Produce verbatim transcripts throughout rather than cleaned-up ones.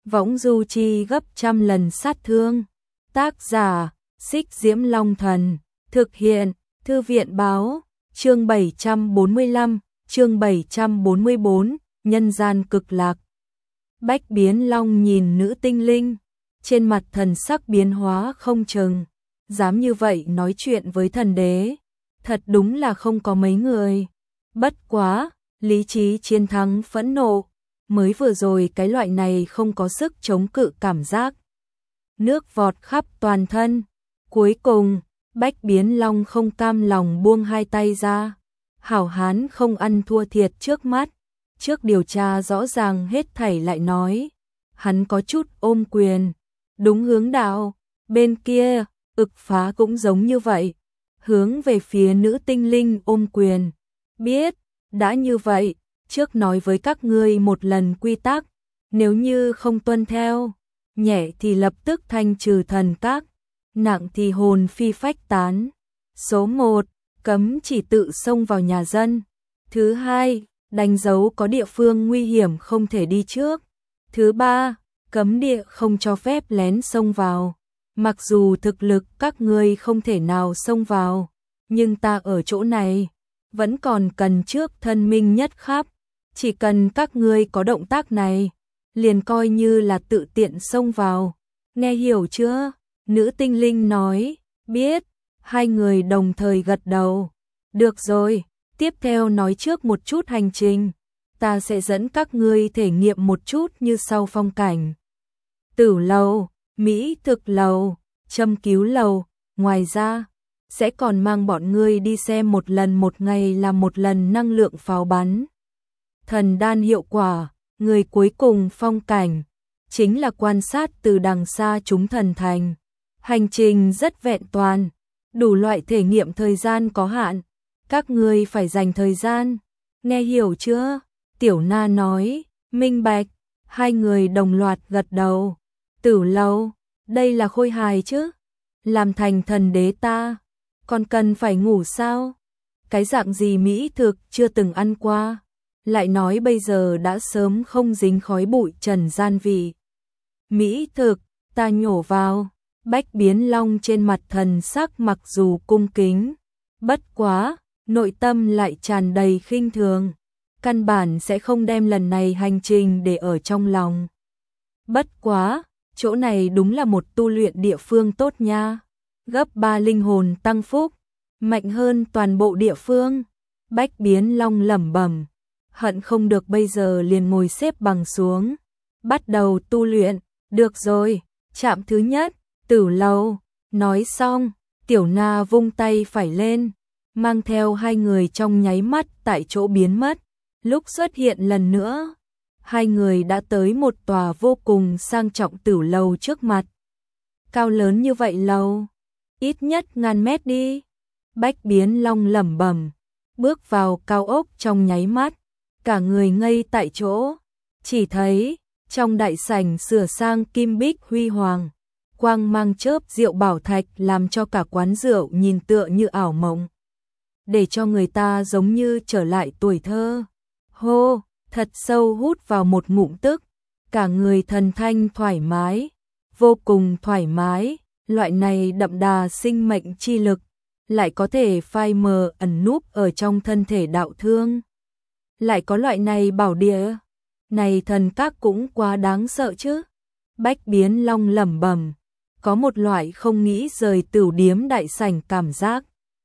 võng du chi gấp trăm lần sát thương. Tác giả, Xích Diễm Long Thần, thực hiện, Thư viện báo, chương bảy trăm bốn mươi lăm, chương bảy trăm bốn mươi bốn, nhân gian cực lạc. Bách Biến Long nhìn nữ tinh linh, trên mặt thần sắc biến hóa không chừng, dám như vậy nói chuyện với thần đế, thật đúng là không có mấy người. Bất quá, lý trí chiến thắng phẫn nộ, mới vừa rồi cái loại này không có sức chống cự cảm giác. Nước vọt khắp toàn thân, cuối cùng, Bách Biến Long không cam lòng buông hai tay ra. Hảo hán không ăn thua thiệt trước mắt, trước điều tra rõ ràng hết thảy lại nói. Hắn có chút ôm quyền, đúng hướng đạo, bên kia, ực phá cũng giống như vậy, hướng về phía nữ tinh linh ôm quyền. Biết, đã như vậy, trước nói với các ngươi một lần quy tắc, nếu như không tuân theo, nhẹ thì lập tức thanh trừ thần các, nặng thì hồn phi phách tán. Số một, cấm chỉ tự xông vào nhà dân. Thứ hai, đánh dấu có địa phương nguy hiểm không thể đi trước. Thứ ba, cấm địa không cho phép lén xông vào. Mặc dù thực lực các ngươi không thể nào xông vào, nhưng ta ở chỗ này vẫn còn cần trước thân minh nhất khắp. Chỉ cần các ngươi có động tác này, liền coi như là tự tiện xông vào. Nghe hiểu chưa? Nữ tinh linh nói, biết. Hai người đồng thời gật đầu. Được rồi, tiếp theo nói trước một chút hành trình. Ta sẽ dẫn các ngươi thể nghiệm một chút như sau phong cảnh. Tử lầu, mỹ thực lầu, châm cứu lầu, ngoài ra, sẽ còn mang bọn ngươi đi xem một lần một ngày là một lần năng lượng pháo bắn. Thần đan hiệu quả, người cuối cùng phong cảnh, chính là quan sát từ đằng xa chúng thần thành. Hành trình rất vẹn toàn, đủ loại thể nghiệm thời gian có hạn, các ngươi phải dành thời gian. Nghe hiểu chưa? Tiểu Na nói, minh bạch. Hai người đồng loạt gật đầu. Tử lâu, đây là khôi hài chứ? Làm thành thần đế ta, còn cần phải ngủ sao? Cái dạng gì mỹ thực chưa từng ăn qua, lại nói bây giờ đã sớm không dính khói bụi trần gian vị. Mỹ thực, ta nhổ vào. Bách Biến Long trên mặt thần sắc mặc dù cung kính, bất quá, nội tâm lại tràn đầy khinh thường, căn bản sẽ không đem lần này hành trình để ở trong lòng. Bất quá, chỗ này đúng là một tu luyện địa phương tốt nha, gấp ba linh hồn tăng phúc, mạnh hơn toàn bộ địa phương. Bách Biến Long lẩm bẩm, hận không được bây giờ liền ngồi xếp bằng xuống, bắt đầu tu luyện. Được rồi, trạm thứ nhất, Tử lầu. Nói xong, Tiểu Na vung tay phải lên, mang theo hai người trong nháy mắt tại chỗ biến mất. Lúc xuất hiện lần nữa, hai người đã tới một tòa vô cùng sang trọng tử lầu trước mặt. Cao lớn như vậy lầu, ít nhất ngàn mét đi. Bách Biến Long lẩm bẩm, bước vào cao ốc trong nháy mắt, cả người ngây tại chỗ. Chỉ thấy, trong đại sảnh sửa sang kim bích huy hoàng, quang mang chớp rượu bảo thạch làm cho cả quán rượu nhìn tựa như ảo mộng, để cho người ta giống như trở lại tuổi thơ. Hô, thật sâu hút vào một ngụm tức, cả người thần thanh thoải mái, vô cùng thoải mái. Loại này đậm đà sinh mệnh chi lực, lại có thể phai mờ ẩn núp ở trong thân thể đạo thương. Lại có loại này bảo địa, này thần các cũng quá đáng sợ chứ. Bách Biến Long lẩm bẩm, có một loại không nghĩ rời tửu điếm đại sảnh cảm giác.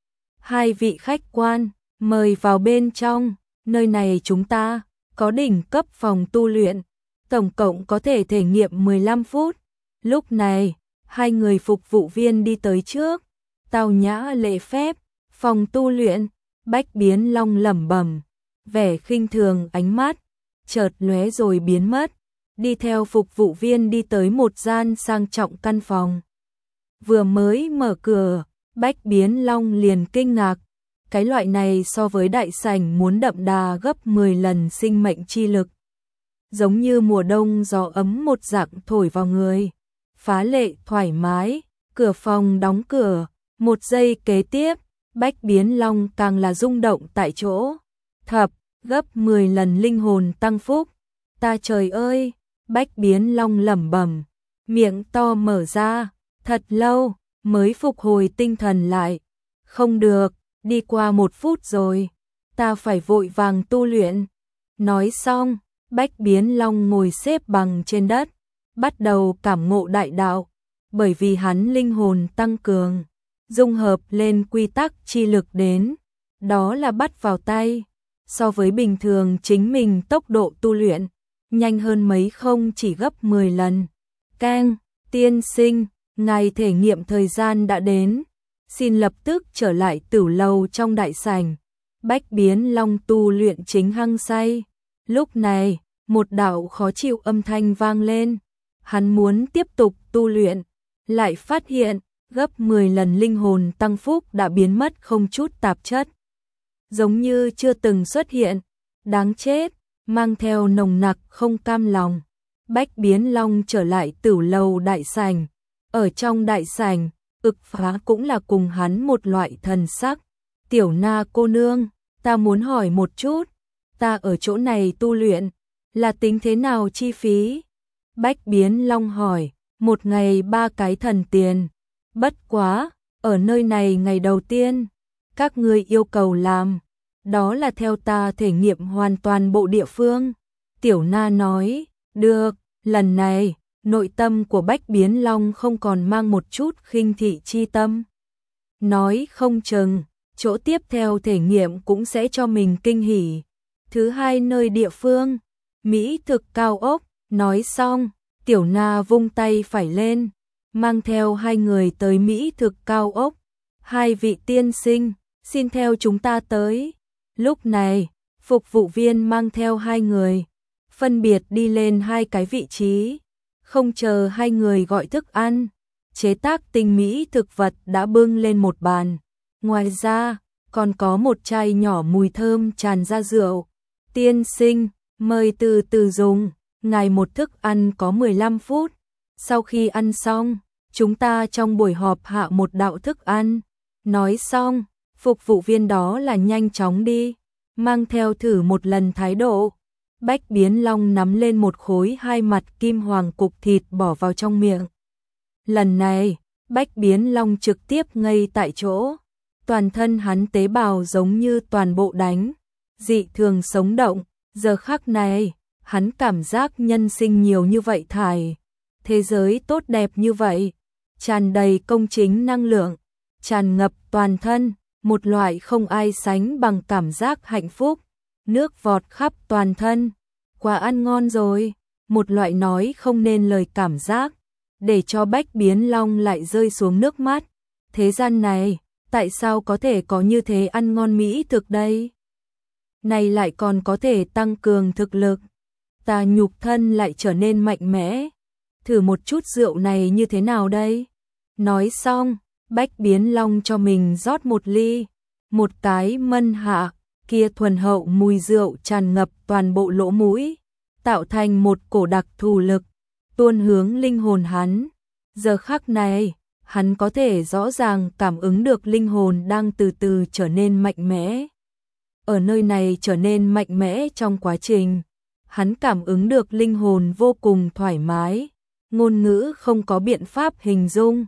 Hai vị khách quan, mời vào bên trong, nơi này chúng ta có đỉnh cấp phòng tu luyện, tổng cộng có thể thể nghiệm mười lăm phút. Lúc này, hai người phục vụ viên đi tới trước, tao nhã lễ phép, phòng tu luyện. Bách Biến Long lẩm bẩm, vẻ khinh thường ánh mắt chợt lóe rồi biến mất, đi theo phục vụ viên đi tới một gian sang trọng căn phòng. Vừa mới mở cửa, Bách Biến Long liền kinh ngạc, cái loại này so với đại sảnh muốn đậm đà gấp mười lần sinh mệnh chi lực. Giống như mùa đông gió ấm một dạng thổi vào người, phá lệ thoải mái. Cửa phòng đóng cửa, một giây kế tiếp, Bách Biến Long càng là rung động tại chỗ. Thập, gấp mười lần linh hồn tăng phúc. Ta trời ơi, Bách Biến Long lẩm bẩm, miệng to mở ra, thật lâu mới phục hồi tinh thần lại. Không được, đi qua một phút rồi, ta phải vội vàng tu luyện. Nói xong, Bách Biến Long ngồi xếp bằng trên đất, bắt đầu cảm ngộ đại đạo, bởi vì hắn linh hồn tăng cường, dung hợp lên quy tắc chi lực đến, đó là bắt vào tay. So với bình thường chính mình tốc độ tu luyện, nhanh hơn mấy không chỉ gấp mười lần. Keng, tiên sinh, ngài thể nghiệm thời gian đã đến, xin lập tức trở lại Tửu Lầu trong đại sảnh. Bách Biến Long tu luyện chính hăng say. Lúc này, một đạo khó chịu âm thanh vang lên. Hắn muốn tiếp tục tu luyện, lại phát hiện gấp mười lần linh hồn tăng phúc đã biến mất không chút tạp chất, giống như chưa từng xuất hiện. Đáng chết, mang theo nồng nặc không cam lòng. Bách Biến Long trở lại Tửu Lầu đại sảnh. Ở trong đại sảnh, Ực Phá cũng là cùng hắn một loại thần sắc. Tiểu Na cô nương, ta muốn hỏi một chút, ta ở chỗ này tu luyện, là tính thế nào chi phí? Bách Biến Long hỏi, một ngày ba cái thần tiền. Bất quá, ở nơi này ngày đầu tiên, các ngươi yêu cầu làm, đó là theo ta thể nghiệm hoàn toàn bộ địa phương. Tiểu Na nói, được, lần này, nội tâm của Bách Biến Long không còn mang một chút khinh thị chi tâm. Nói không chừng, chỗ tiếp theo thể nghiệm cũng sẽ cho mình kinh hỉ. Thứ hai nơi địa phương, Mỹ thực cao ốc. Nói xong, Tiểu Na vung tay phải lên, mang theo hai người tới Mỹ thực cao ốc. Hai vị tiên sinh, xin theo chúng ta tới. Lúc này, phục vụ viên mang theo hai người, phân biệt đi lên hai cái vị trí. Không chờ hai người gọi thức ăn, chế tác tinh mỹ thực vật đã bưng lên một bàn. Ngoài ra, còn có một chai nhỏ mùi thơm tràn ra rượu. Tiên sinh, mời từ từ dùng, ngài một thức ăn có mười lăm phút. Sau khi ăn xong, chúng ta trong buổi họp hạ một đạo thức ăn. Nói xong, phục vụ viên đó là nhanh chóng đi, mang theo thử một lần thái độ. Bách Biến Long nắm lên một khối hai mặt kim hoàng cục thịt bỏ vào trong miệng. Lần này, Bách Biến Long trực tiếp ngây tại chỗ. Toàn thân hắn tế bào giống như toàn bộ đánh, dị thường sống động. Giờ khắc này, hắn cảm giác nhân sinh nhiều như vậy thải. Thế giới tốt đẹp như vậy, tràn đầy công chính năng lượng, tràn ngập toàn thân, một loại không ai sánh bằng cảm giác hạnh phúc. Nước vọt khắp toàn thân, quá ăn ngon rồi, một loại nói không nên lời cảm giác, để cho Bách Biến Long lại rơi xuống nước mắt. Thế gian này, tại sao có thể có như thế ăn ngon mỹ thực đây? Này lại còn có thể tăng cường thực lực, ta nhục thân lại trở nên mạnh mẽ. Thử một chút rượu này như thế nào đây? Nói xong, Bách Biến Long cho mình rót một ly, một cái mân hạ, kia thuần hậu mùi rượu tràn ngập toàn bộ lỗ mũi, tạo thành một cổ đặc thù lực, tuôn hướng linh hồn hắn. Giờ khắc này, hắn có thể rõ ràng cảm ứng được linh hồn đang từ từ trở nên mạnh mẽ. Ở nơi này trở nên mạnh mẽ trong quá trình, hắn cảm ứng được linh hồn vô cùng thoải mái, ngôn ngữ không có biện pháp hình dung.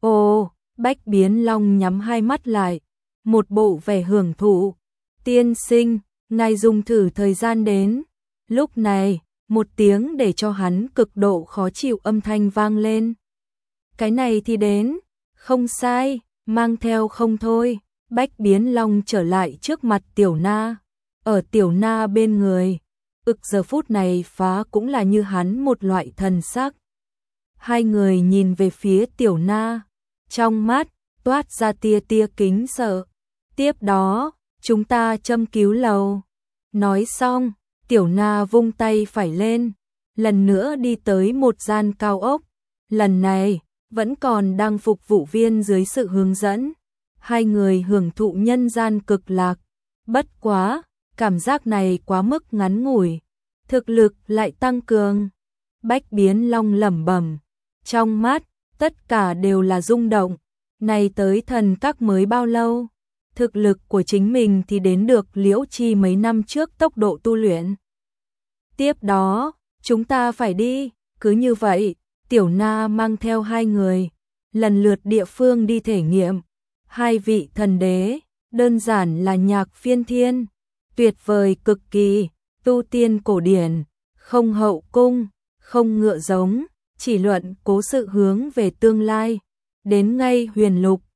Ồ, Bách Biến Long nhắm hai mắt lại, một bộ vẻ hưởng thụ. Tiên sinh, ngài dùng thử thời gian đến. Lúc này, một tiếng để cho hắn cực độ khó chịu âm thanh vang lên. Cái này thì đến, không sai, mang theo không thôi. Bách Biến Long trở lại trước mặt Tiểu Na, ở Tiểu Na bên người. Ực giờ phút này phá cũng là như hắn một loại thần sắc. Hai người nhìn về phía Tiểu Na, trong mắt toát ra tia tia kính sợ. Tiếp đó, chúng ta châm cứu lầu. Nói xong, Tiểu Na vung tay phải lên, lần nữa đi tới một gian cao ốc. Lần này, vẫn còn đang phục vụ viên dưới sự hướng dẫn. Hai người hưởng thụ nhân gian cực lạc. Bất quá, cảm giác này quá mức ngắn ngủi, thực lực lại tăng cường. Bách Biến Long lẩm bẩm, trong mắt, tất cả đều là rung động. Này tới thần các mới bao lâu? Thực lực của chính mình thì đến được Liễu Chi mấy năm trước tốc độ tu luyện. Tiếp đó, chúng ta phải đi. Cứ như vậy, Tiểu Na mang theo hai người, lần lượt địa phương đi thể nghiệm. Hai vị thần đế, đơn giản là nhạc phiên thiên, tuyệt vời cực kỳ, tu tiên cổ điển, không hậu cung, không ngựa giống, chỉ luận cố sự hướng về tương lai. Đến ngay huyền lục,